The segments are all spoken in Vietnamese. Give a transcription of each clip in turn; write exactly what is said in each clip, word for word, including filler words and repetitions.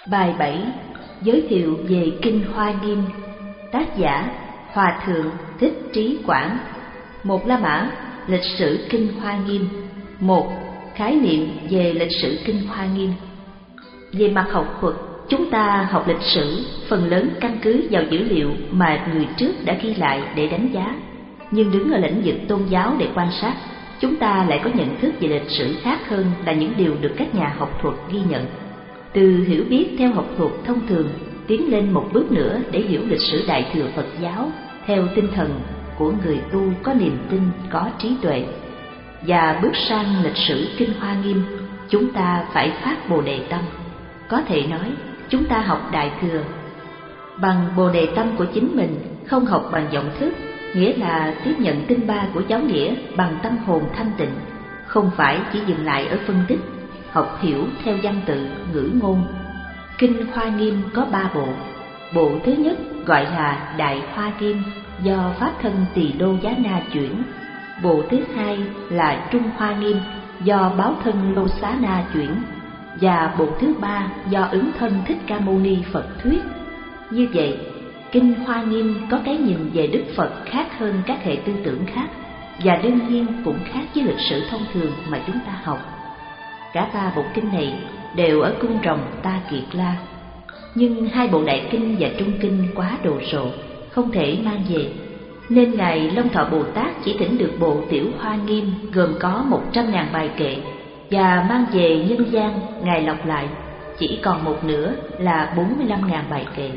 Bài bảy. Giới thiệu về Kinh Hoa Nghiêm. Tác giả Hòa Thượng Thích Trí Quảng. Một La Mã. Lịch sử Kinh Hoa Nghiêm. Một. Khái niệm về lịch sử Kinh Hoa Nghiêm. Về mặt học thuật, chúng ta học lịch sử phần lớn căn cứ vào dữ liệu mà người trước đã ghi lại để đánh giá. Nhưng đứng ở lĩnh vực tôn giáo để quan sát, chúng ta lại có nhận thức về lịch sử khác hơn là những điều được các nhà học thuật ghi nhận. Từ hiểu biết theo học thuật thông thường tiến lên một bước nữa để hiểu lịch sử Đại thừa Phật giáo theo tinh thần của người tu có niềm tin, có trí tuệ. Và bước sang lịch sử Kinh Hoa Nghiêm, chúng ta phải phát Bồ Đề Tâm. Có thể nói, chúng ta học Đại thừa bằng Bồ Đề Tâm của chính mình, không học bằng vọng thức, nghĩa là tiếp nhận tinh ba của giáo nghĩa bằng tâm hồn thanh tịnh, không phải chỉ dừng lại ở phân tích, học hiểu theo văn tự, ngữ ngôn. Kinh Hoa Nghiêm có ba bộ. Bộ thứ nhất gọi là Đại Hoa Nghiêm, do Pháp Thân Tỳ Lô Giá Na chuyển. Bộ thứ hai là Trung Hoa Nghiêm, do Báo Thân Lô Xá Na chuyển. Và bộ thứ ba do Ứng Thân Thích Ca Mâu Ni Phật thuyết. Như vậy, Kinh Hoa Nghiêm có cái nhìn về Đức Phật khác hơn các hệ tư tưởng khác, và đương nhiên cũng khác với lịch sử thông thường mà chúng ta học. Cả ba bộ kinh này đều ở cung rồng Ta Kiệt La. Nhưng hai bộ Đại Kinh và Trung Kinh quá đồ sộ, không thể mang về, nên Ngài Long Thọ Bồ Tát chỉ thỉnh được bộ Tiểu Hoa Nghiêm gồm có một trăm ngàn bài kệ, và mang về nhân gian Ngài lọc lại, chỉ còn một nửa là bốn mươi lăm ngàn bài kệ.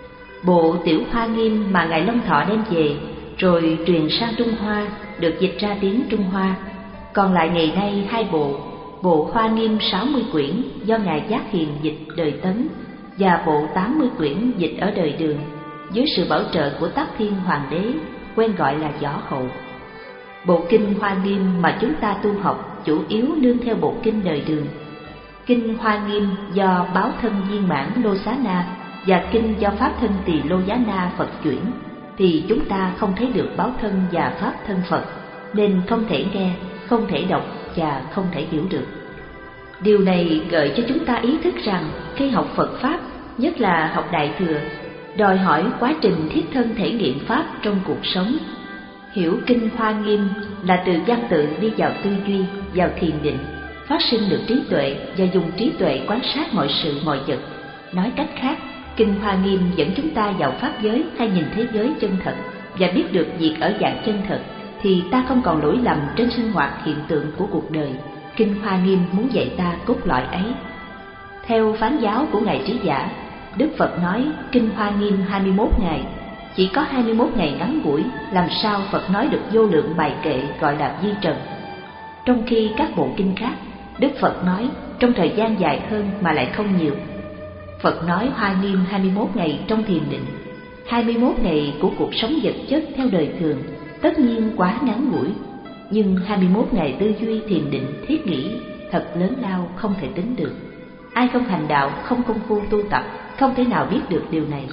Bộ Tiểu Hoa Nghiêm mà Ngài Long Thọ đem về rồi truyền sang Trung Hoa được dịch ra tiếng Trung Hoa. Còn lại ngày nay hai bộ, bộ Hoa Nghiêm sáu mươi quyển do Ngài Giác Hiền dịch đời Tấn, và bộ tám mươi quyển dịch ở đời Đường dưới sự bảo trợ của Tắc Thiên Hoàng đế, quen gọi là Võ Hậu. Bộ Kinh Hoa Nghiêm mà chúng ta tu học chủ yếu nương theo bộ kinh đời Đường. Kinh Hoa Nghiêm do Báo Thân Viên Mãn Lô Xá Na và kinh do Pháp Thân Tỳ Lô Giá Na Phật chuyển, thì chúng ta không thấy được Báo Thân và Pháp Thân Phật, nên không thể nghe, không thể đọc và không thể hiểu được. Điều này gợi cho chúng ta ý thức rằng khi học Phật Pháp, nhất là học Đại thừa, đòi hỏi quá trình thiết thân thể nghiệm Pháp trong cuộc sống. Hiểu Kinh Hoa Nghiêm là từ văn tự đi vào tư duy, vào thiền định, phát sinh được trí tuệ và dùng trí tuệ quan sát mọi sự mọi vật. Nói cách khác, Kinh Hoa Nghiêm dẫn chúng ta vào Pháp giới hay nhìn thế giới chân thật, và biết được việc ở dạng chân thật, thì ta không còn lỗi lầm trên sinh hoạt hiện tượng của cuộc đời. Kinh Hoa Nghiêm muốn dạy ta cốt lõi ấy. Theo phán giáo của Ngài Trí Giả, Đức Phật nói Kinh Hoa Nghiêm hai mươi mốt ngày. Chỉ có hai mươi mốt ngày ngắn ngủi, làm sao Phật nói được vô lượng bài kệ gọi là vi trần? Trong khi các bộ kinh khác, Đức Phật nói trong thời gian dài hơn mà lại không nhiều. Phật nói Hoa Nghiêm hai mươi mốt ngày trong thiền định, hai mươi mốt ngày của cuộc sống vật chất theo đời thường, tất nhiên quá ngắn ngủi. Nhưng hai mươi mốt ngày tư duy thiền định thiết nghĩ thật lớn lao, không thể tính được. Ai không hành đạo, không công phu tu tập, không thể nào biết được điều này.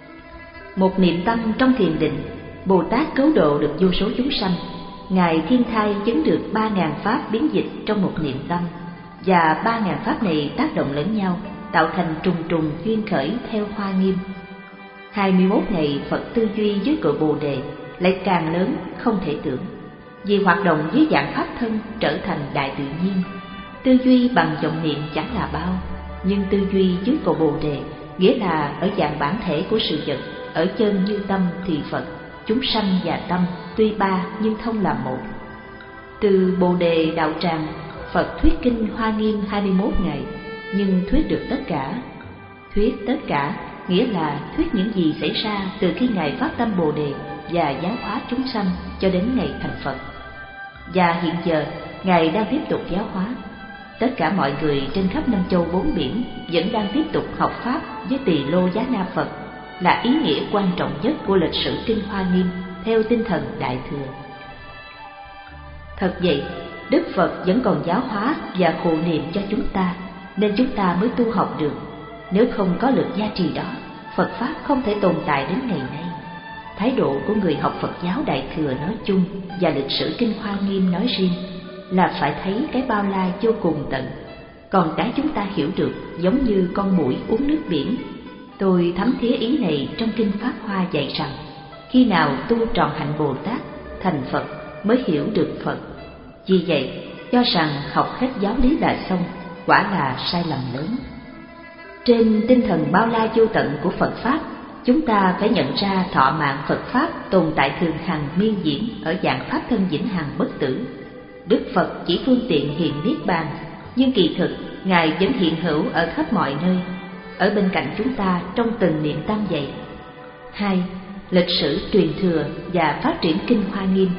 Một niệm tâm trong thiền định, Bồ Tát cứu độ được vô số chúng sanh. Ngài Thiên Thai chứng được ba ngàn pháp biến dịch trong một niệm tâm, và ba ngàn pháp này tác động lẫn nhau, tạo thành trùng trùng duyên khởi theo Hoa Nghiêm. Hai mươi mốt ngày Phật tư duy dưới cội Bồ Đề lại càng lớn không thể tưởng, vì hoạt động dưới dạng pháp thân trở thành đại tự nhiên. Tư duy bằng vọng niệm chẳng là bao, nhưng tư duy dưới cội Bồ Đề nghĩa là ở dạng bản thể của sự vật, ở chân như tâm thì Phật, chúng sanh và tâm tuy ba nhưng thông là một. Từ Bồ Đề đạo tràng, Phật thuyết Kinh Hoa Nghiêm hai mươi mốt ngày, nhưng thuyết được tất cả. Thuyết tất cả nghĩa là thuyết những gì xảy ra từ khi Ngài phát tâm Bồ Đề và giáo hóa chúng sanh cho đến ngày thành Phật. Và hiện giờ Ngài đang tiếp tục giáo hóa. Tất cả mọi người trên khắp năm châu bốn biển vẫn đang tiếp tục học Pháp với Tỳ Lô Giá Na Phật, là ý nghĩa quan trọng nhất của lịch sử Kinh Hoa Nghiêm theo tinh thần Đại thừa. Thật vậy, Đức Phật vẫn còn giáo hóa và khổ niệm cho chúng ta, nên chúng ta mới tu học được. Nếu không có lực gia trì đó, Phật Pháp không thể tồn tại đến ngày nay. Thái độ của người học Phật giáo Đại thừa nói chung và lịch sử Kinh Hoa Nghiêm nói riêng là phải thấy cái bao la vô cùng tận. còn cái chúng ta hiểu được giống như con muỗi uống nước biển. Tôi thấm thía ý này trong kinh Pháp Hoa dạy rằng, khi nào tu tròn hạnh Bồ Tát, thành Phật mới hiểu được Phật. Vì vậy, cho rằng học hết giáo lý là xong, quả là sai lầm lớn. Trên tinh thần bao la vô tận của Phật Pháp, chúng ta phải nhận ra thọ mạng Phật Pháp tồn tại thường hằng miên diễn ở dạng Pháp thân vĩnh hằng bất tử. Đức Phật chỉ phương tiện hiện Niết Bàn, nhưng kỳ thực Ngài vẫn hiện hữu ở khắp mọi nơi, ở bên cạnh chúng ta trong từng niệm tam vậy. Hai, lịch sử truyền thừa và phát triển Kinh Hoa Nghiêm.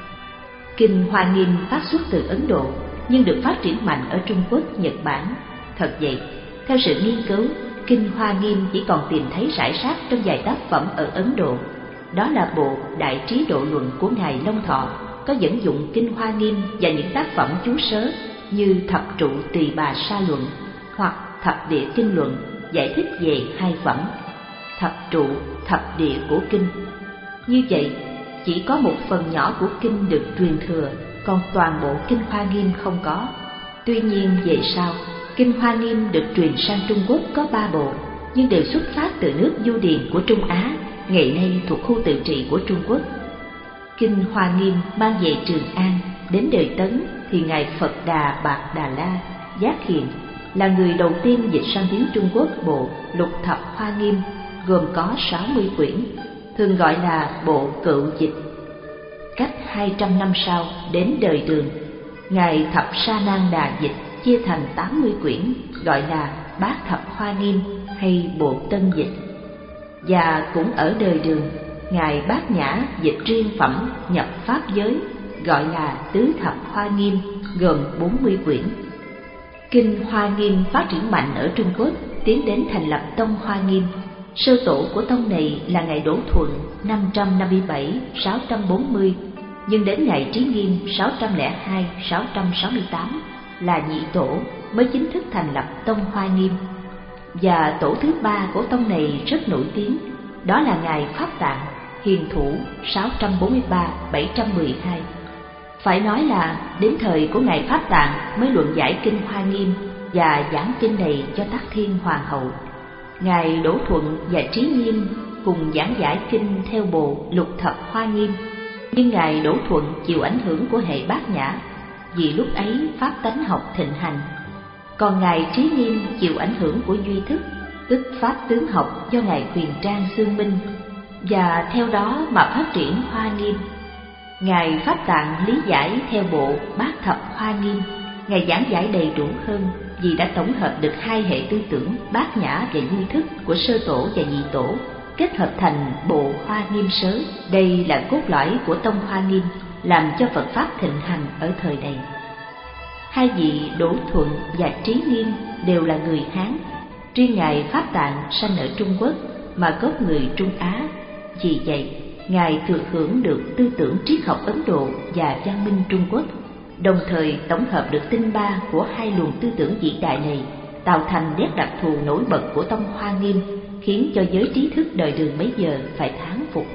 Kinh Hoa Nghiêm phát xuất từ Ấn Độ, nhưng được phát triển mạnh ở Trung Quốc, Nhật Bản. Thật vậy, theo sự nghiên cứu, Kinh Hoa Nghiêm chỉ còn tìm thấy rải rác trong vài tác phẩm ở Ấn Độ. Đó là bộ Đại Trí Độ Luận của Ngài Long Thọ, có dẫn dụng Kinh Hoa Nghiêm và những tác phẩm chú sớ như Thập Trụ Tỳ Bà Sa Luận hoặc Thập Địa Kinh Luận giải thích về hai phẩm thập trụ, thập địa của kinh. Như vậy, chỉ có một phần nhỏ của kinh được truyền thừa, còn toàn bộ Kinh Hoa Nghiêm không có. Tuy nhiên về sau, Kinh Hoa Nghiêm được truyền sang Trung Quốc có ba bộ, nhưng đều xuất phát từ nước Du Điền của Trung Á, ngày nay thuộc khu tự trị của Trung Quốc. Kinh Hoa Nghiêm mang về Trường An, đến đời Tấn thì Ngài Phật Đà Bạc Đà La, Giác Hiền là người đầu tiên dịch sang tiếng Trung Quốc bộ Lục Thập Hoa Nghiêm, gồm có sáu mươi quyển, thường gọi là bộ Cựu Dịch. Cách hai trăm năm sau, đến đời Đường, Ngài Thập Sa Nan Đà dịch chia thành tám mươi quyển, gọi là Bát Thập Hoa Nghiêm hay bộ Tân Dịch. Và cũng ở đời Đường, Ngài Bát Nhã dịch riêng phẩm nhập Pháp giới, gọi là Tứ Thập Hoa Nghiêm, gồm bốn mươi quyển. Kinh Hoa Nghiêm phát triển mạnh ở Trung Quốc, tiến đến thành lập tông Hoa Nghiêm. Sơ tổ của tông này là Ngài Đỗ Thuận năm trăm năm mươi bảy đến sáu trăm bốn mươi, nhưng đến Ngài Trí Nghiêm sáu trăm lẻ hai đến sáu trăm sáu mươi tám là nhị tổ mới chính thức thành lập tông Hoa Nghiêm. Và tổ thứ ba của tông này rất nổi tiếng, đó là Ngài Pháp Tạng Hiền Thủ sáu trăm bốn mươi ba đến bảy trăm mười hai. Phải nói là đến thời của Ngài Pháp Tạng mới luận giải Kinh Hoa Nghiêm và giảng kinh này cho Tắc Thiên Hoàng hậu. Ngài Đỗ Thuận và Trí Nghiêm cùng giảng giải kinh theo bộ Lục Thập Hoa Nghiêm, nhưng Ngài Đỗ Thuận chịu ảnh hưởng của hệ Bát Nhã, vì lúc ấy pháp tánh học thịnh hành, còn Ngài Trí Nghiêm chịu ảnh hưởng của Duy Thức, tức pháp tướng học do Ngài Huyền Trang xương minh, và theo đó mà phát triển Hoa Nghiêm. Ngài Pháp Tạng lý giải theo bộ Bát Thập Hoa Nghiêm, Ngài giảng giải đầy đủ hơn vì đã tổng hợp được hai hệ tư tưởng Bát Nhã và Duy Thức của sơ tổ và nhị tổ, kết hợp thành bộ Hoa Nghiêm Sớ. Đây là cốt lõi của tông Hoa Nghiêm, làm cho Phật Pháp thịnh hành ở thời này. Hai vị Đỗ Thuận và Trí Nghiêm đều là người Hán, riêng Ngài Pháp Tạng sanh ở Trung Quốc mà gốc người Trung Á. Vì vậy, Ngài thừa hưởng được tư tưởng triết học Ấn Độ và văn minh Trung Quốc, đồng thời tổng hợp được tinh ba của hai luồng tư tưởng vĩ đại này, tạo thành nét đặc thù nổi bật của tông Hoa Nghiêm, khiến cho giới trí thức đời Đường bấy giờ phải thán phục.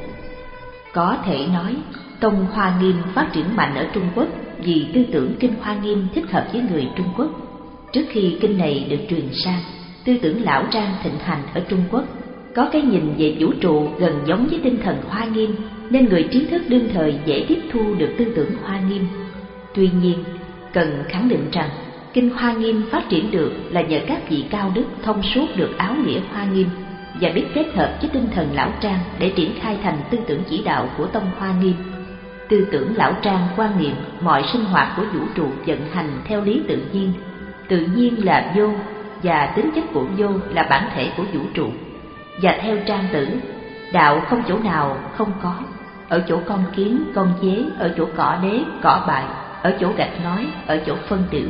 Có thể nói, tông Hoa Nghiêm phát triển mạnh ở Trung Quốc vì tư tưởng Kinh Hoa Nghiêm thích hợp với người Trung Quốc. Trước khi kinh này được truyền sang, tư tưởng Lão Trang thịnh hành ở Trung Quốc, có cái nhìn về vũ trụ gần giống với tinh thần Hoa Nghiêm, nên người trí thức đương thời dễ tiếp thu được tư tưởng Hoa Nghiêm. Tuy nhiên, cần khẳng định rằng Kinh Hoa Nghiêm phát triển được là nhờ các vị cao đức thông suốt được áo nghĩa Hoa Nghiêm và biết kết hợp với tinh thần Lão Trang để triển khai thành tư tưởng chỉ đạo của tông Hoa Nghiêm. Tư tưởng Lão Trang quan niệm mọi sinh hoạt của vũ trụ vận hành theo lý tự nhiên, tự nhiên là vô và tính chất của vô là bản thể của vũ trụ. Và theo Trang Tử, đạo không chỗ nào không có, ở chỗ con kiến, con dế, ở chỗ cỏ đế, cỏ bại, ở chỗ gạch nói, ở chỗ phân tiểu.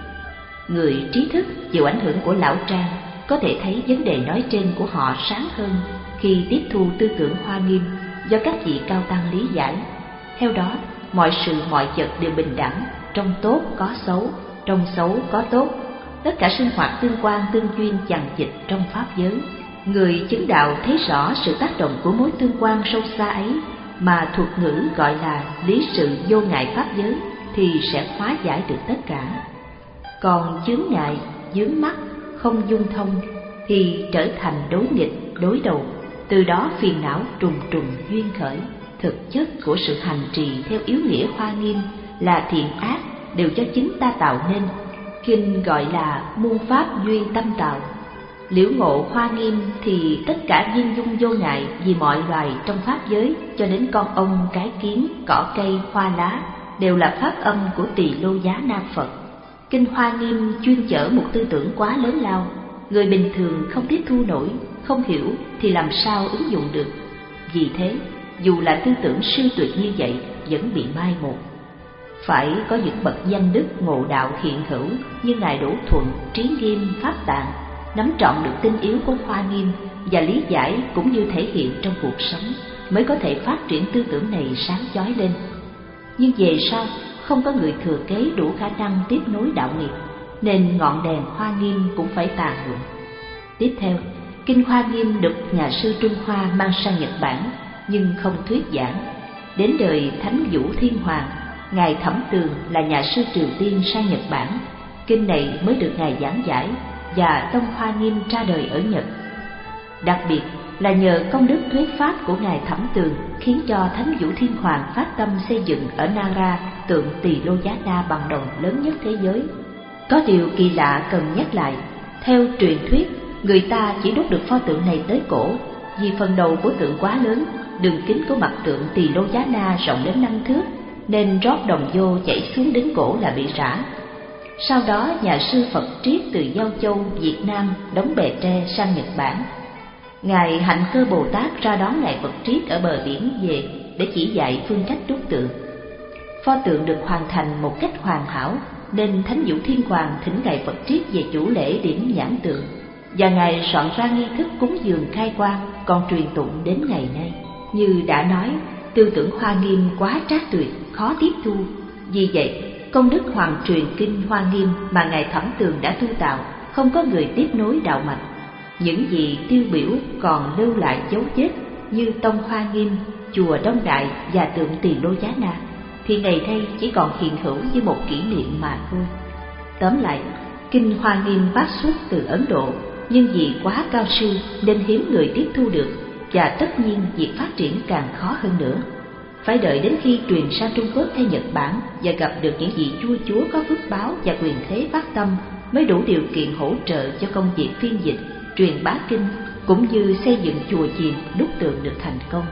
Người trí thức chịu ảnh hưởng của Lão Trang có thể thấy vấn đề nói trên của họ sáng hơn khi tiếp thu tư tưởng Hoa Nghiêm do các vị cao tăng lý giải. Theo đó, mọi sự mọi vật đều bình đẳng, trong tốt có xấu, trong xấu có tốt, tất cả sinh hoạt tương quan tương duyên chằng chịt trong pháp giới. Người chứng đạo thấy rõ sự tác động của mối tương quan sâu xa ấy, mà thuật ngữ gọi là lý sự vô ngại pháp giới, thì sẽ hóa giải được tất cả. Còn chướng ngại vướng mắc, không dung thông thì trở thành đối nghịch, đối đầu. Từ đó phiền não trùng trùng duyên khởi. Thực chất của sự hành trì theo yếu nghĩa Hoa Nghiêm là thiện ác đều do chính ta tạo nên. Kinh gọi là muôn pháp duyên tâm tạo. Liễu ngộ Hoa Nghiêm thì tất cả viên dung vô ngại vì mọi loài trong pháp giới, cho đến con ong, cái kiến, cỏ cây, hoa lá đều là pháp âm của Tỳ Lô Giá Na Phật. Kinh Hoa Nghiêm chuyên chở một tư tưởng quá lớn lao, người bình thường không tiếp thu nổi, không hiểu thì làm sao ứng dụng được. Vì thế, dù là tư tưởng siêu tuyệt như vậy vẫn bị mai một. Phải có những bậc danh đức ngộ đạo hiện hữu như Ngài Đỗ Thuận, Trí Nghiêm, Pháp Tạng, nắm trọn được tinh yếu của Hoa Nghiêm và lý giải cũng như thể hiện trong cuộc sống, mới có thể phát triển tư tưởng này sáng chói lên. Nhưng về sau không có người thừa kế đủ khả năng tiếp nối đạo nghiệp, nên ngọn đèn Hoa Nghiêm cũng phải tàn lụi. Tiếp theo, Kinh Hoa Nghiêm được nhà sư Trung Hoa mang sang Nhật Bản nhưng không thuyết giảng. Đến đời Thánh Vũ Thiên Hoàng, Ngài Thẩm Tường là nhà sư Triều Tiên sang Nhật Bản, kinh này mới được Ngài giảng giải và tông Hoa Nghiêm ra đời ở Nhật. Đặc biệt là nhờ công đức thuyết pháp của Ngài Thẩm Tường khiến cho Thánh Vũ Thiên Hoàng phát tâm xây dựng ở Nara tượng Tỳ Lô Giá Na bằng đồng lớn nhất thế giới. Có điều kỳ lạ cần nhắc lại, theo truyền thuyết, người ta chỉ đúc được pho tượng này tới cổ, vì phần đầu của tượng quá lớn, đường kính của mặt tượng Tỳ Lô Giá Na rộng đến năm thước, nên rót đồng vô chảy xuống đến cổ là bị rã. Sau đó nhà sư Phật Triết từ Giao Châu, Việt Nam đóng bè tre sang Nhật Bản. Ngài Hạnh Cơ Bồ Tát ra đón Ngài Phật Triết ở bờ biển về để chỉ dạy phương cách đúc tượng. Pho tượng được hoàn thành một cách hoàn hảo, nên Thánh Vũ Thiên Hoàng thỉnh Ngài Phật Triết về chủ lễ điểm nhãn tượng, và Ngài soạn ra nghi thức cúng dường khai quang còn truyền tụng đến ngày nay. Như đã nói, tư tưởng Hoa Nghiêm quá trác tuyệt, khó tiếp thu. Vì vậy, công đức hoàng truyền Kinh Hoa Nghiêm mà Ngài Thẩm Tường đã tu tạo không có người tiếp nối đạo mạch. Những gì tiêu biểu còn lưu lại dấu vết như tông Hoa Nghiêm, chùa Đông Đại và tượng Tỳ Lô Giá Na thì ngày nay chỉ còn hiện hữu như một kỷ niệm mà thôi. Tóm lại, Kinh Hoa Nghiêm phát xuất từ Ấn Độ, nhưng vì quá cao siêu nên hiếm người tiếp thu được, và tất nhiên việc phát triển càng khó hơn nữa. Phải đợi đến khi truyền sang Trung Quốc hay Nhật Bản và gặp được những vị vua chúa có phước báo và quyền thế phát tâm mới đủ điều kiện hỗ trợ cho công việc phiên dịch, truyền bá kinh cũng như xây dựng chùa chiền đúc tượng được thành công.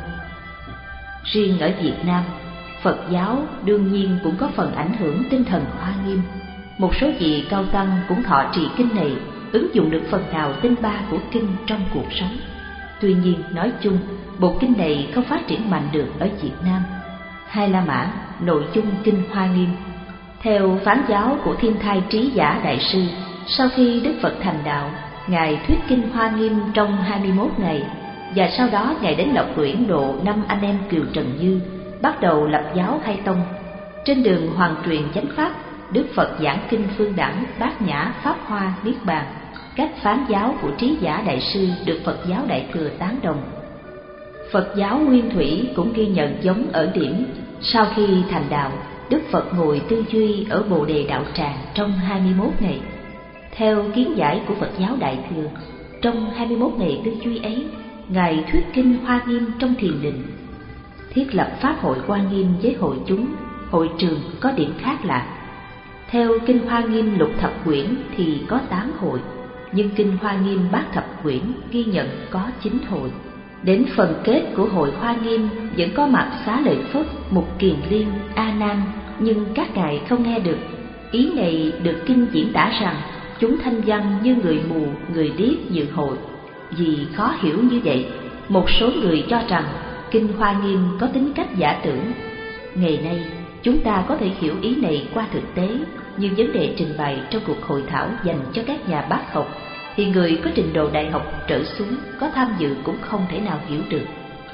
Riêng ở Việt Nam, Phật giáo đương nhiên cũng có phần ảnh hưởng tinh thần Hoa Nghiêm. Một số vị cao tăng cũng thọ trì kinh này, ứng dụng được phần nào tinh ba của kinh trong cuộc sống. Tuy nhiên, nói chung, bộ kinh này không phát triển mạnh được ở Việt Nam. Hai La Mã, nội dung Kinh Hoa Nghiêm. Theo phán giáo của Thiên Thai Trí Giả Đại Sư, sau khi Đức Phật thành đạo, Ngài thuyết Kinh Hoa Nghiêm trong hai mươi mốt ngày, và sau đó Ngài đến Lộc Uyển độ năm anh em Kiều Trần Như, bắt đầu lập giáo khai tông. Trên đường hoàn truyền chánh pháp, Đức Phật giảng kinh Phương Đẳng, Bát Nhã, Pháp Hoa, Niết Bàn. Các phán giáo của Trí Giả Đại Sư được Phật giáo Đại Thừa tán đồng. Phật giáo Nguyên Thủy cũng ghi nhận giống ở điểm sau khi thành đạo, Đức Phật ngồi tư duy ở Bồ Đề Đạo Tràng trong hai mươi mốt ngày. Theo kiến giải của Phật giáo Đại Thừa, trong hai mươi mốt ngày tư duy ấy, Ngài thuyết Kinh Hoa Nghiêm trong thiền định, thiết lập pháp hội Hoa Nghiêm với hội chúng, hội trường có điểm khác lạ. Theo Kinh Hoa Nghiêm lục thập quyển thì có tám hội, nhưng Kinh Hoa Nghiêm bát thập quyển ghi nhận có chín hội. Đến phần kết của hội Hoa Nghiêm vẫn có mặt Xá Lợi Phất, Mục Kiền Liên, A Nan, nhưng các ngài không nghe được. Ý này được kinh diễn tả rằng chúng thanh văn như người mù, người điếc dự hội. Vì khó hiểu như vậy, một số người cho rằng Kinh Hoa Nghiêm có tính cách giả tưởng. Ngày nay, chúng ta có thể hiểu ý này qua thực tế, như vấn đề trình bày trong cuộc hội thảo dành cho các nhà bác học, thì người có trình độ đại học trở xuống có tham dự cũng không thể nào hiểu được.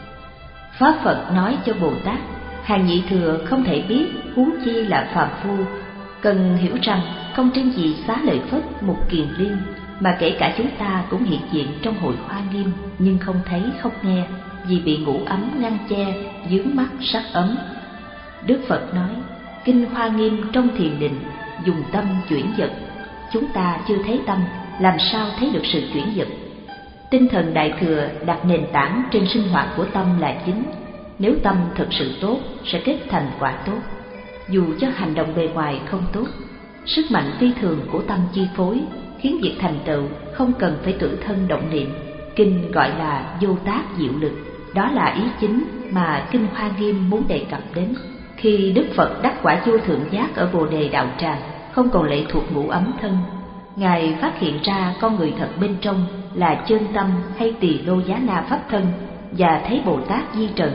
Pháp Phật nói cho Bồ Tát, hàng nhị thừa không thể biết, huống chi là phàm phu. Cần hiểu rằng không riêng gì Xá Lợi Phất, Mục Kiền Liên, mà kể cả chúng ta cũng hiện diện trong hội Hoa Nghiêm, nhưng không thấy không nghe, vì bị ngũ ấm ngăn che, vướng mắc sắc ấm. Đức Phật nói, Kinh Hoa Nghiêm trong thiền định, dùng tâm chuyển vật, chúng ta chưa thấy tâm, làm sao thấy được sự chuyển dịch? Tinh thần Đại Thừa đặt nền tảng trên sinh hoạt của tâm là chính. Nếu tâm thực sự tốt, sẽ kết thành quả tốt. Dù cho hành động bề ngoài không tốt, sức mạnh phi thường của tâm chi phối, khiến việc thành tựu không cần phải tự thân động niệm. Kinh gọi là vô tác diệu lực. Đó là ý chính mà Kinh Hoa Nghiêm muốn đề cập đến. Khi Đức Phật đắc quả vô thượng giác ở Bồ Đề Đạo Tràng, không còn lệ thuộc ngũ ấm thân, Ngài phát hiện ra con người thật bên trong là chân tâm hay tỳ lô giá na pháp thân, và thấy Bồ Tát Di Trần.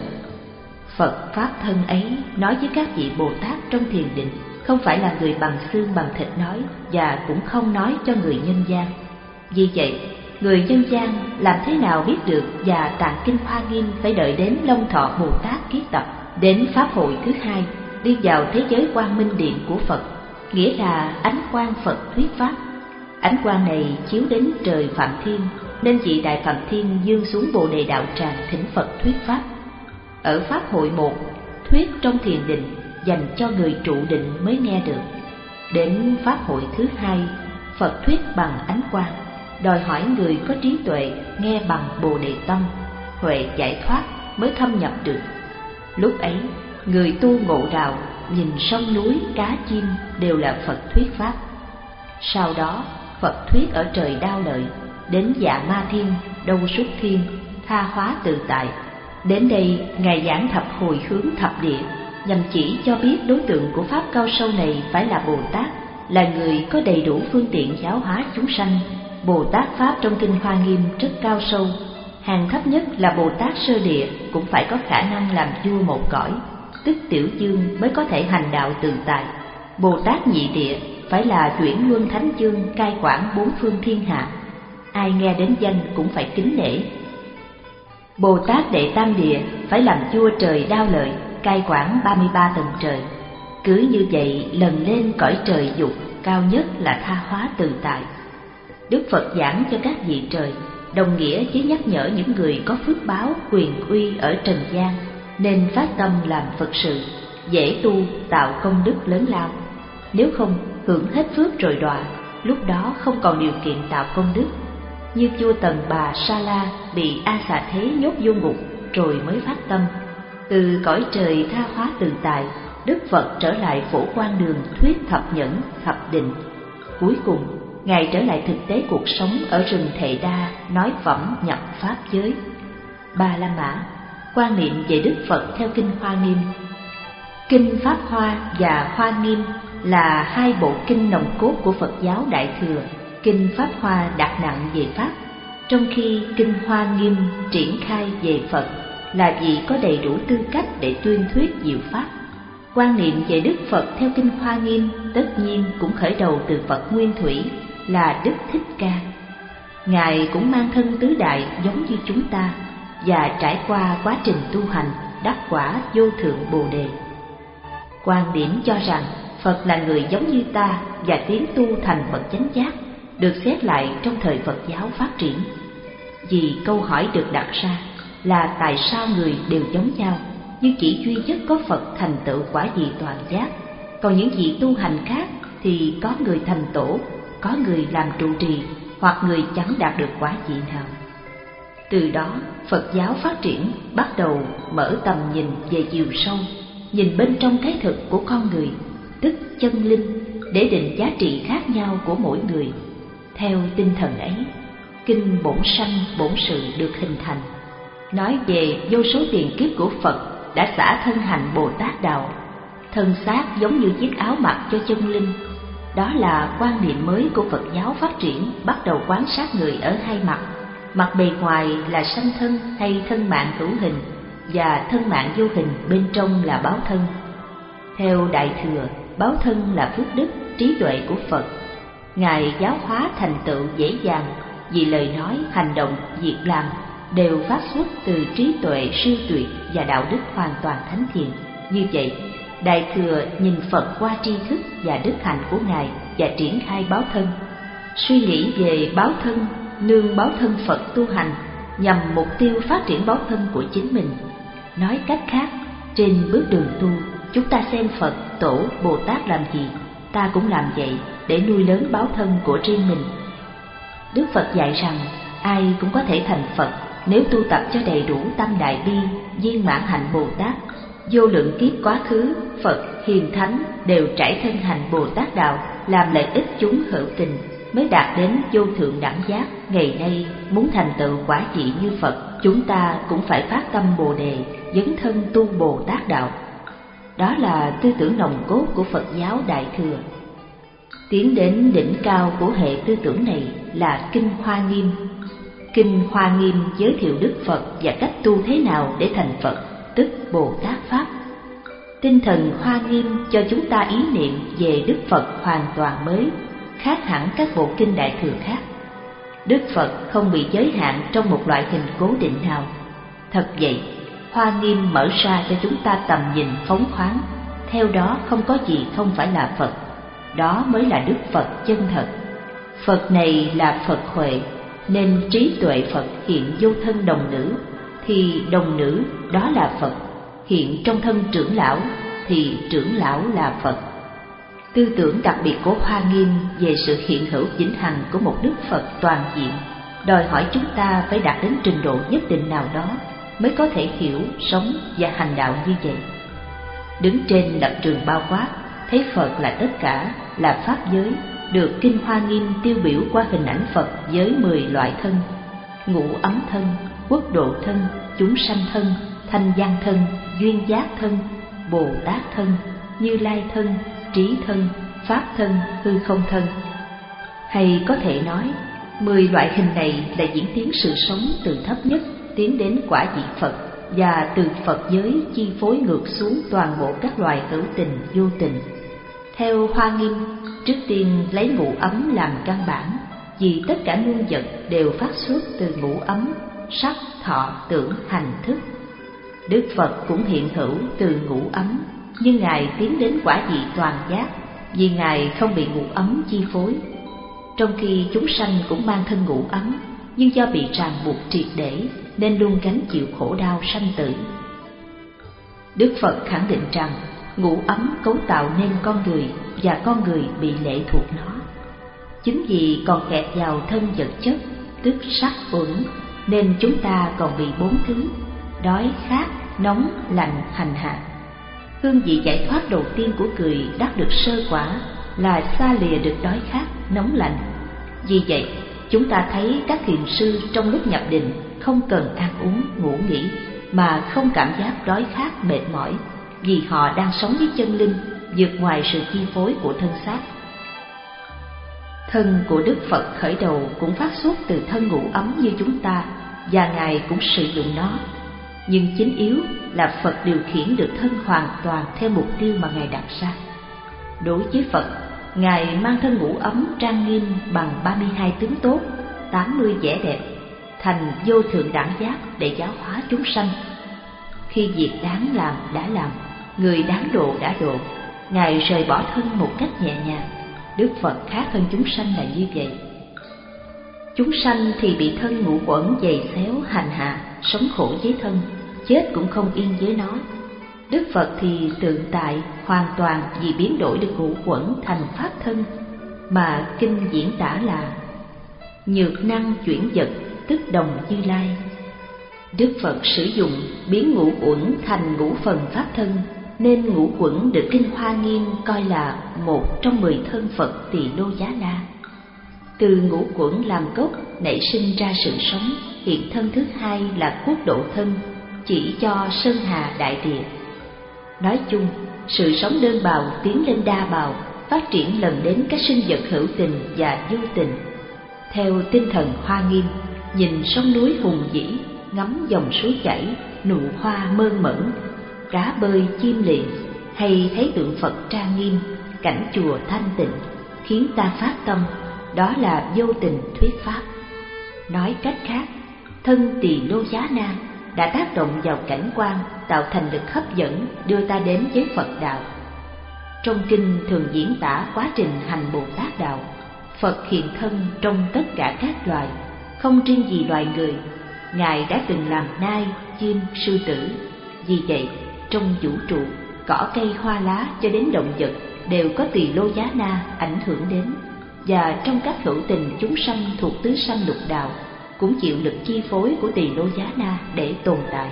Phật pháp thân ấy nói với các vị Bồ Tát trong thiền định, không phải là người bằng xương bằng thịt nói, và cũng không nói cho người nhân gian. Vì vậy, người nhân gian làm thế nào biết được, và Tạng Kinh Hoa Nghiêm phải đợi đến Long Thọ Bồ Tát ký tập, đến pháp hội thứ hai, đi vào thế giới quang minh điện của Phật, nghĩa là ánh quang Phật thuyết pháp. Ánh quang này chiếu đến trời Phạm Thiên, nên vị Đại Phạm Thiên dương xuống Bồ Đề Đạo Tràng thỉnh Phật thuyết pháp. Ở pháp hội một, thuyết trong thiền định, dành cho người trụ định mới nghe được. Đến pháp hội thứ hai, Phật thuyết bằng ánh quang, đòi hỏi người có trí tuệ nghe bằng Bồ Đề tâm, huệ giải thoát mới thâm nhập được. Lúc ấy, người tu ngộ đạo nhìn sông núi, cá chim đều là Phật thuyết pháp. Sau đó, Phật thuyết ở trời Đao Lợi, đến Dạ Ma Thiên, Đâu Xuất Thiên, Tha Hóa Tự Tại. Đến đây, Ngài giảng thập hồi hướng thập địa, nhằm chỉ cho biết đối tượng của pháp cao sâu này phải là Bồ Tát, là người có đầy đủ phương tiện giáo hóa chúng sanh. Bồ Tát pháp trong Kinh Hoa Nghiêm rất cao sâu. Hàng thấp nhất là Bồ Tát sơ địa cũng phải có khả năng làm vua một cõi, tức tiểu dương mới có thể hành đạo tự tại. Bồ Tát nhị địa phải là chuyển luân thánh chương, cai quản bốn phương thiên hạ, ai nghe đến danh cũng phải kính nể. Bồ Tát đệ tam địa phải làm vua trời Đao Lợi, cai quản ba mươi ba tầng trời. Cứ như vậy lần lên cõi trời dục, cao nhất là Tha Hóa Tự Tại. Đức Phật giảng cho các vị trời, đồng nghĩa với nhắc nhở những người có phước báo, quyền uy ở trần gian, nên phát tâm làm Phật sự, dễ tu, tạo công đức lớn lao. Nếu không, hưởng hết phước rồi đọa, lúc đó không còn điều kiện tạo công đức. Như vua Tần Bà Sa La bị A Xà Thế nhốt vô ngục rồi mới phát tâm. Từ cõi trời Tha Hóa Tự Tại, Đức Phật trở lại phổ quan đường thuyết thập nhẫn, thập định. Cuối cùng, Ngài trở lại thực tế cuộc sống ở rừng Thệ Đa, nói phẩm nhập pháp giới. Ba La Mã quan niệm về Đức Phật theo Kinh Hoa Nghiêm. Kinh Pháp Hoa và Hoa Nghiêm là hai bộ kinh nòng cốt của Phật giáo Đại Thừa. Kinh Pháp Hoa đặt nặng về Pháp, trong khi Kinh Hoa Nghiêm triển khai về Phật, là vì có đầy đủ tư cách để tuyên thuyết diệu Pháp. Quan niệm về Đức Phật theo Kinh Hoa Nghiêm tất nhiên cũng khởi đầu từ Phật Nguyên Thủy là Đức Thích Ca. Ngài cũng mang thân tứ đại giống như chúng ta, và trải qua quá trình tu hành đắc quả vô thượng Bồ Đề. Quan điểm cho rằng Phật là người giống như ta và tiến tu thành bậc chánh giác được xét lại trong thời Phật giáo phát triển. Vì câu hỏi được đặt ra là tại sao người đều giống nhau, nhưng chỉ duy nhất có Phật thành tựu quả vị toàn giác, còn những vị tu hành khác thì có người thành tổ, có người làm trụ trì, hoặc người chẳng đạt được quả vị nào. Từ đó, Phật giáo phát triển, bắt đầu mở tầm nhìn về chiều sâu, nhìn bên trong cái thực của con người, tức chân linh, để định giá trị khác nhau của mỗi người. Theo tinh thần ấy, Kinh Bổn Sanh Bổn Sự được hình thành, nói về vô số tiền kiếp của Phật đã xả thân hành Bồ Tát đạo, thân xác giống như chiếc áo mặc cho chân linh. Đó là quan niệm mới của Phật giáo phát triển, bắt đầu quan sát người ở hai mặt. Mặt bề ngoài là sanh thân hay thân mạng hữu hình, và thân mạng vô hình bên trong là báo thân. Theo Đại Thừa, báo thân là phước đức, trí tuệ của Phật. Ngài giáo hóa thành tựu dễ dàng, vì lời nói, hành động, việc làm đều phát xuất từ trí tuệ siêu tuyệt và đạo đức hoàn toàn thánh thiện. Như vậy, Đại Thừa nhìn Phật qua tri thức và đức hạnh của Ngài và triển khai báo thân. Suy nghĩ về báo thân, nương báo thân Phật tu hành, nhằm mục tiêu phát triển báo thân của chính mình. Nói cách khác, trên bước đường tu, chúng ta xem Phật, Tổ, Bồ Tát làm gì, ta cũng làm vậy để nuôi lớn báo thân của riêng mình. Đức Phật dạy rằng ai cũng có thể thành Phật nếu tu tập cho đầy đủ tâm đại bi, viên mãn hạnh Bồ Tát. Vô lượng kiếp quá khứ, Phật, hiền thánh đều trải thân hành Bồ Tát đạo, làm lợi ích chúng hữu tình, mới đạt đến vô thượng đẳng giác. Ngày nay muốn thành tựu quả vị như Phật, chúng ta cũng phải phát tâm Bồ đề, dấn thân tu Bồ Tát đạo. Đó là tư tưởng nòng cốt của Phật giáo Đại Thừa. Tiến đến đỉnh cao của hệ tư tưởng này là Kinh Hoa Nghiêm. Kinh Hoa Nghiêm giới thiệu Đức Phật và cách tu thế nào để thành Phật, tức Bồ Tát Pháp. Tinh thần Hoa Nghiêm cho chúng ta ý niệm về Đức Phật hoàn toàn mới, khác hẳn các bộ kinh Đại Thừa khác. Đức Phật không bị giới hạn trong một loại hình cố định nào. Thật vậy, Hoa Nghiêm mở ra cho chúng ta tầm nhìn phóng khoáng, theo đó không có gì không phải là Phật. Đó mới là Đức Phật chân thật. Phật này là Phật Huệ, nên trí tuệ Phật hiện vô thân đồng nữ, thì đồng nữ đó là Phật. Hiện trong thân trưởng lão, thì trưởng lão là Phật. Tư tưởng đặc biệt của Hoa Nghiêm về sự hiện hữu vĩnh hằng của một Đức Phật toàn diện, đòi hỏi chúng ta phải đạt đến trình độ nhất định nào đó mới có thể hiểu, sống và hành đạo như vậy. Đứng trên lập trường bao quát, thấy Phật là tất cả, là Pháp giới, được Kinh Hoa Nghiêm tiêu biểu qua hình ảnh Phật với mười loại thân: ngũ ấm thân, quốc độ thân, chúng sanh thân, thanh văn thân, duyên giác thân, Bồ Tát thân, Như Lai thân, trí thân, Pháp thân, hư không thân. Hay có thể nói, mười loại hình này là diễn tiến sự sống từ thấp nhất tiến đến quả vị Phật, và từ Phật giới chi phối ngược xuống toàn bộ các loài hữu tình vô tình. Theo Hoa Nghiêm, trước tiên lấy ngũ ấm làm căn bản, vì tất cả muôn vật đều phát xuất từ ngũ ấm: sắc, thọ, tưởng, hành, thức. Đức Phật cũng hiện hữu từ ngũ ấm, nhưng Ngài tiến đến quả vị toàn giác, vì Ngài không bị ngũ ấm chi phối. Trong khi chúng sanh cũng mang thân ngũ ấm, nhưng do bị ràng buộc triệt để nên luôn gánh chịu khổ đau sanh tử. Đức Phật khẳng định rằng ngũ ấm cấu tạo nên con người, và con người bị lệ thuộc nó. Chính vì còn kẹt vào thân vật chất, tức sắc uẩn, nên chúng ta còn bị bốn thứ: đói, khát, nóng, lạnh, hành hạ. Hương vị giải thoát đầu tiên của người đắc được sơ quả là xa lìa được đói khát, nóng lạnh. Vì vậy, chúng ta thấy các thiền sư trong lúc nhập định không cần ăn uống, ngủ nghỉ, mà không cảm giác đói khát, mệt mỏi, vì họ đang sống với chân linh, vượt ngoài sự chi phối của thân xác. Thân của Đức Phật khởi đầu cũng phát xuất từ thân ngũ ấm như chúng ta, và Ngài cũng sử dụng nó. Nhưng chính yếu là Phật điều khiển được thân hoàn toàn theo mục tiêu mà Ngài đặt ra. Đối với Phật, Ngài mang thân ngũ ấm trang nghiêm bằng ba mươi hai tướng tốt, tám mươi vẻ đẹp, thành vô thượng đẳng giác để giáo hóa chúng sanh. Khi việc đáng làm đã làm, người đáng độ đã độ, Ngài rời bỏ thân một cách nhẹ nhàng. Đức Phật khác hơn chúng sanh là như vậy. Chúng sanh thì bị thân ngũ uẩn dày xéo hành hạ, sống khổ với thân, chết cũng không yên với nó. Đức Phật thì tự tại hoàn toàn vì biến đổi được ngũ uẩn thành pháp thân, mà kinh diễn tả là nhược năng chuyển vật, tức đồng Như Lai. Đức Phật sử dụng biến ngũ uẩn thành ngũ phần pháp thân, nên ngũ uẩn được Kinh Hoa Nghiêm coi là một trong mười thân Phật Tỳ Lô Giá Na. Từ ngũ uẩn làm gốc nảy sinh ra sự sống, hiện thân thứ hai là quốc độ thân, chỉ cho sơn hà đại địa. Nói chung, sự sống đơn bào tiến lên đa bào, phát triển lần đến các sinh vật hữu tình và vô tình. Theo tinh thần Hoa Nghiêm, nhìn sông núi hùng vĩ, ngắm dòng suối chảy, nụ hoa mơn mởn, cá bơi chim liền, hay thấy tượng Phật trang nghiêm, cảnh chùa thanh tịnh, khiến ta phát tâm, đó là vô tình thuyết pháp. Nói cách khác, thân Tỳ Lô Giá Na đã tác động vào cảnh quan, tạo thành lực hấp dẫn đưa ta đến với Phật đạo. Trong kinh thường diễn tả quá trình hành Bồ Tát đạo. Phật hiện thân trong tất cả các loài, không riêng gì loài người. Ngài đã từng làm nai, chim, sư tử. Vì vậy, trong vũ trụ, cỏ cây hoa lá cho đến động vật đều có Tỳ Lô Giá Na ảnh hưởng đến, và trong các hữu tình chúng sanh thuộc tứ sanh lục đạo cũng chịu lực chi phối của Tỳ Lô Giá Na để tồn tại.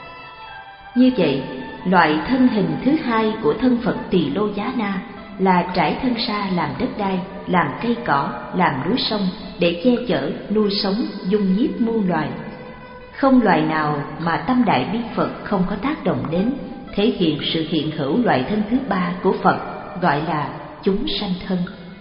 Như vậy, loại thân hình thứ hai của thân Phật Tỳ Lô Giá Na là trải thân sa làm đất đai, làm cây cỏ, làm núi sông để che chở, nuôi sống, dung nhiếp muôn loài. Không loài nào mà tâm đại bi Phật không có tác động đến, thể hiện sự hiện hữu loại thân thứ ba của Phật, gọi là chúng sanh thân.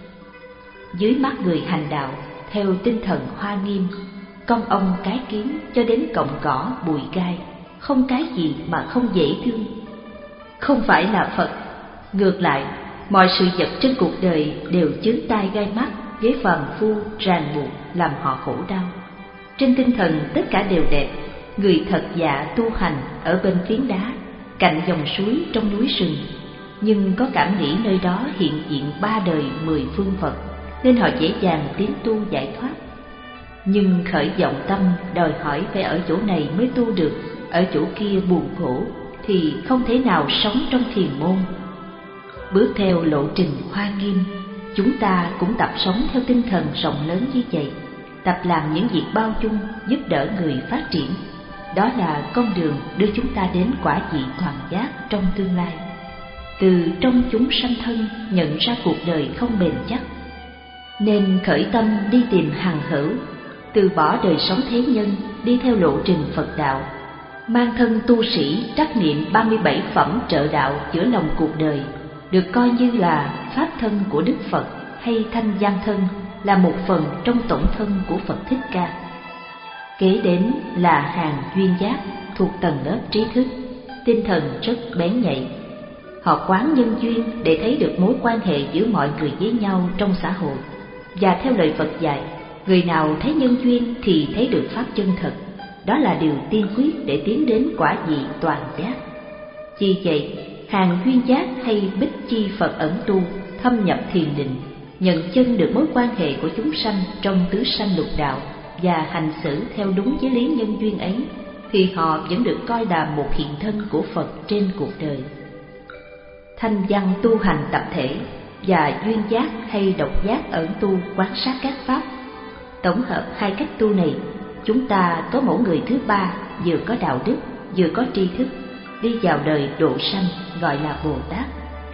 Dưới mắt người hành đạo, theo tinh thần Hoa Nghiêm, con ong cái kiến cho đến cọng cỏ bụi gai, không cái gì mà không dễ thương. Không phải là Phật, ngược lại, mọi sự vật trên cuộc đời đều chướng tai gai mắt với phàm phu ràng buộc làm họ khổ đau. Trên tinh thần tất cả đều đẹp. Người thật dạ tu hành ở bên phiến đá, cạnh dòng suối trong núi rừng, nhưng có cảm nghĩ nơi đó hiện diện ba đời mười phương Phật, nên họ dễ dàng tiến tu giải thoát. Nhưng khởi vọng tâm đòi hỏi phải ở chỗ này mới tu được, ở chỗ kia buồn khổ, thì không thể nào sống trong thiền môn. Bước theo lộ trình Hoa Nghiêm, chúng ta cũng tập sống theo tinh thần rộng lớn như vậy, tập làm những việc bao dung giúp đỡ người phát triển. Đó là con đường đưa chúng ta đến quả vị toàn giác trong tương lai. Từ trong chúng sanh thân nhận ra cuộc đời không bền chắc, nên khởi tâm đi tìm hằng hữu, từ bỏ đời sống thế nhân, đi theo lộ trình Phật đạo, mang thân tu sĩ trắc niệm ba mươi bảy phẩm trợ đạo giữa lòng cuộc đời, được coi như là pháp thân của Đức Phật hay thanh văn thân, là một phần trong tổng thân của Phật Thích Ca. Kế đến là hàng duyên giác thuộc tầng lớp trí thức, tinh thần rất bén nhạy. Họ quán nhân duyên để thấy được mối quan hệ giữa mọi người với nhau trong xã hội, và theo lời Phật dạy, người nào thấy nhân duyên thì thấy được pháp chân thật. Đó là điều tiên quyết để tiến đến quả vị toàn giác. Vì vậy, hàng duyên giác hay bích chi Phật ẩn tu, thâm nhập thiền định, nhận chân được mối quan hệ của chúng sanh trong tứ sanh lục đạo và hành xử theo đúng giới lý nhân duyên ấy, thì họ vẫn được coi là một hiện thân của Phật trên cuộc đời. Thanh văn tu hành tập thể và duyên giác hay độc giác ẩn tu quan sát các pháp. Tổng hợp hai cách tu này, chúng ta có mẫu người thứ ba, vừa có đạo đức, vừa có tri thức, đi vào đời độ sanh, gọi là Bồ Tát.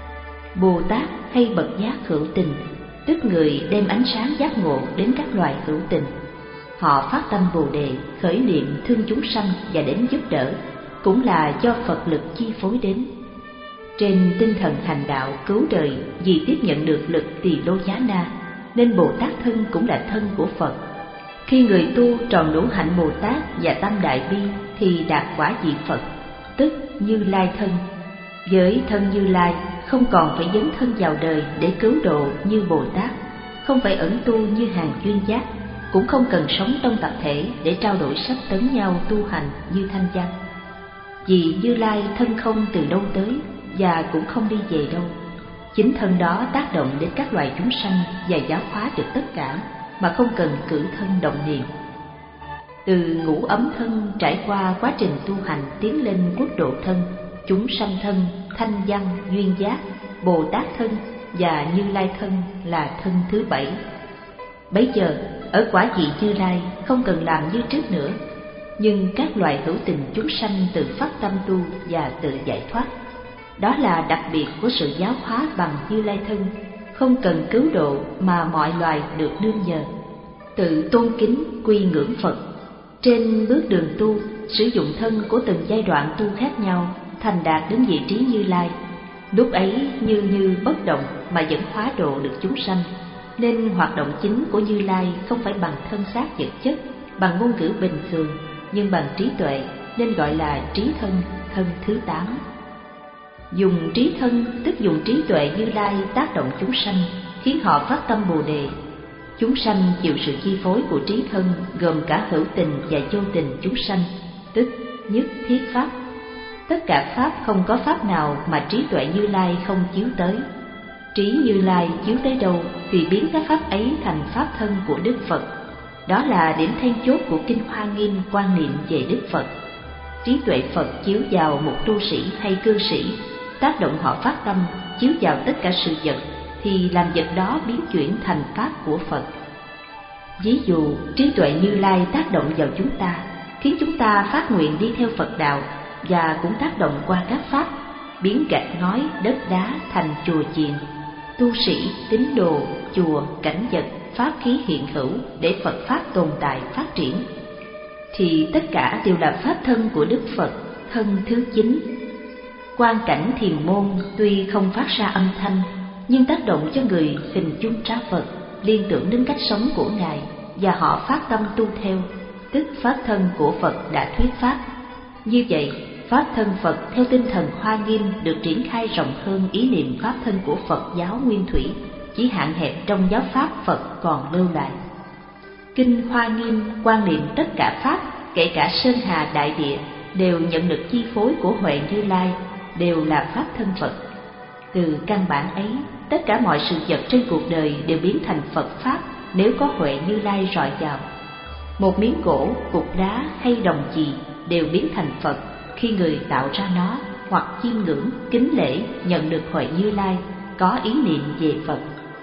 Bồ Tát hay bậc giác hữu tình, tức người đem ánh sáng giác ngộ đến các loài hữu tình. Họ phát tâm Bồ Đề, khởi niệm thương chúng sanh và đến giúp đỡ, cũng là do Phật lực chi phối đến. Trên tinh thần hành đạo cứu đời, vì tiếp nhận được lực Tỳ Lô Giá Na, nên Bồ Tát thân cũng là thân của Phật. Khi người tu tròn đủ hạnh Bồ Tát và tâm đại bi thì đạt quả vị Phật, tức Như Lai thân. Với thân Như Lai, không còn phải dấn thân vào đời để cứu độ như Bồ Tát, không phải ẩn tu như hàng duyên giác, cũng không cần sống trong tập thể để trao đổi sách tấn nhau tu hành như thanh văn. Vì Như Lai thân không từ đâu tới và cũng không đi về đâu, chính thân đó tác động đến các loài chúng sanh và giáo hóa được tất cả, mà không cần cử thân động niệm. Từ ngũ ấm thân trải qua quá trình tu hành tiến lên quốc độ thân, chúng sanh thân, thanh văn, duyên giác, Bồ Tát thân và Như Lai thân là thân thứ bảy. Bấy giờ ở quả vị Như Lai không cần làm như trước nữa, nhưng các loài hữu tình chúng sanh tự phát tâm tu và tự giải thoát. Đó là đặc biệt của sự giáo hóa bằng Như Lai thân, không cần cứu độ mà mọi loài được nương nhờ, tự tôn kính quy ngưỡng Phật. Trên bước đường tu, sử dụng thân của từng giai đoạn tu khác nhau, thành đạt đến vị trí Như Lai. Lúc ấy như như bất động mà vẫn hóa độ được chúng sanh, nên hoạt động chính của Như Lai không phải bằng thân xác vật chất, bằng ngôn ngữ bình thường, nhưng bằng trí tuệ, nên gọi là trí thân, thân thứ tám. Dùng trí thân tức dùng trí tuệ Như Lai tác động chúng sanh, khiến họ phát tâm Bồ Đề. Chúng sanh chịu sự chi phối của trí thân, gồm cả hữu tình và vô tình chúng sanh, tức nhất thiết pháp. Tất cả pháp không có pháp nào mà trí tuệ Như Lai không chiếu tới. Trí Như Lai chiếu tới đâu thì biến các pháp ấy thành pháp thân của Đức Phật. Đó là điểm then chốt của Kinh Hoa Nghiêm quan niệm về Đức Phật. Trí tuệ Phật chiếu vào một tu sĩ hay cư sĩ, tác động họ phát tâm, chiếu vào tất cả sự vật, thì làm vật đó biến chuyển thành pháp của Phật. Ví dụ, trí tuệ Như Lai tác động vào chúng ta, khiến chúng ta phát nguyện đi theo Phật đạo, và cũng tác động qua các pháp, biến gạch ngói, đất đá thành chùa chiền, tu sĩ, tín đồ, chùa, cảnh vật, pháp khí hiện hữu để Phật pháp tồn tại phát triển. Thì tất cả đều là pháp thân của Đức Phật, thân thứ chín. Quan cảnh thiền môn tuy không phát ra âm thanh, nhưng tác động cho người hình chung tra Phật, liên tưởng đến cách sống của Ngài, và họ phát tâm tu theo, tức pháp thân của Phật đã thuyết pháp. Như vậy, pháp thân Phật theo tinh thần Hoa Nghiêm được triển khai rộng hơn ý niệm pháp thân của Phật giáo Nguyên Thủy, chỉ hạn hẹp trong giáo pháp Phật còn lưu lại. Kinh Hoa Nghiêm quan niệm tất cả pháp, kể cả sơn hà đại địa, đều nhận được chi phối của Huệ Như Lai, đều là pháp thân Phật. Từ căn bản ấy, tất cả mọi sự vật trên cuộc đời đều biến thành Phật pháp nếu có Huệ Như Lai rọi vào. Một miếng gỗ, cục đá hay đồng chì đều biến thành Phật khi người tạo ra nó, hoặc chiêm ngưỡng, kính lễ, nhận được Huệ Như Lai, có ý niệm về Phật.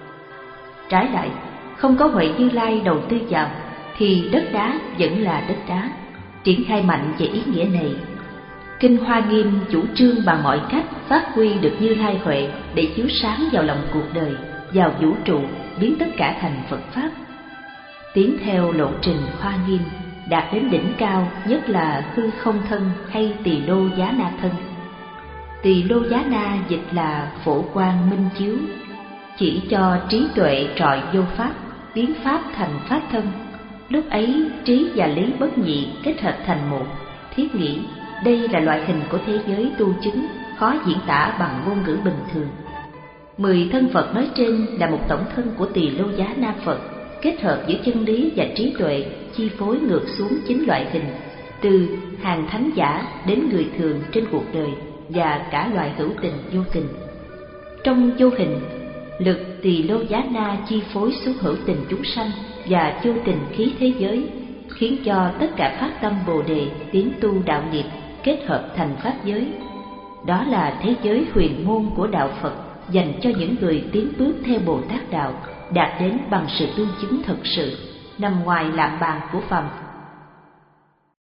Trái lại, không có Huệ Như Lai đầu tư vào, thì đất đá vẫn là đất đá. Triển khai mạnh về ý nghĩa này, Kinh Hoa Nghiêm chủ trương bằng mọi cách phát huy được Như Lai Huệ để chiếu sáng vào lòng cuộc đời, vào vũ trụ, biến tất cả thành Phật pháp. Tiến theo lộ trình Hoa Nghiêm, đạt đến đỉnh cao nhất là hư không thân hay tỳ lô giá na thân. Tỳ lô giá na dịch là phổ quang minh chiếu, chỉ cho trí tuệ trọi vô pháp, biến pháp thành pháp thân. Lúc ấy trí và lý bất nhị kết hợp thành một. Thiết nghĩ đây là loại hình của thế giới tu chứng, khó diễn tả bằng ngôn ngữ bình thường. Mười thân Phật nói trên là một tổng thân của Tỳ lô giá na Phật, kết hợp giữa chân lý và trí tuệ, chi phối ngược xuống chín loại hình, từ hàng thánh giả đến người thường trên cuộc đời, và cả loài hữu tình vô tình. Trong vô hình, lực Tỳ lô giá na chi phối xuống hữu tình chúng sanh và vô tình khí thế giới, khiến cho tất cả phát tâm Bồ đề tiến tu đạo nghiệp kết hợp thành pháp giới. Đó là thế giới huyền môn của đạo Phật, dành cho những người tiến bước theo Bồ Tát đạo, đạt đến bằng sự tu chứng thực sự, nằm ngoài lạm bàn của phàm.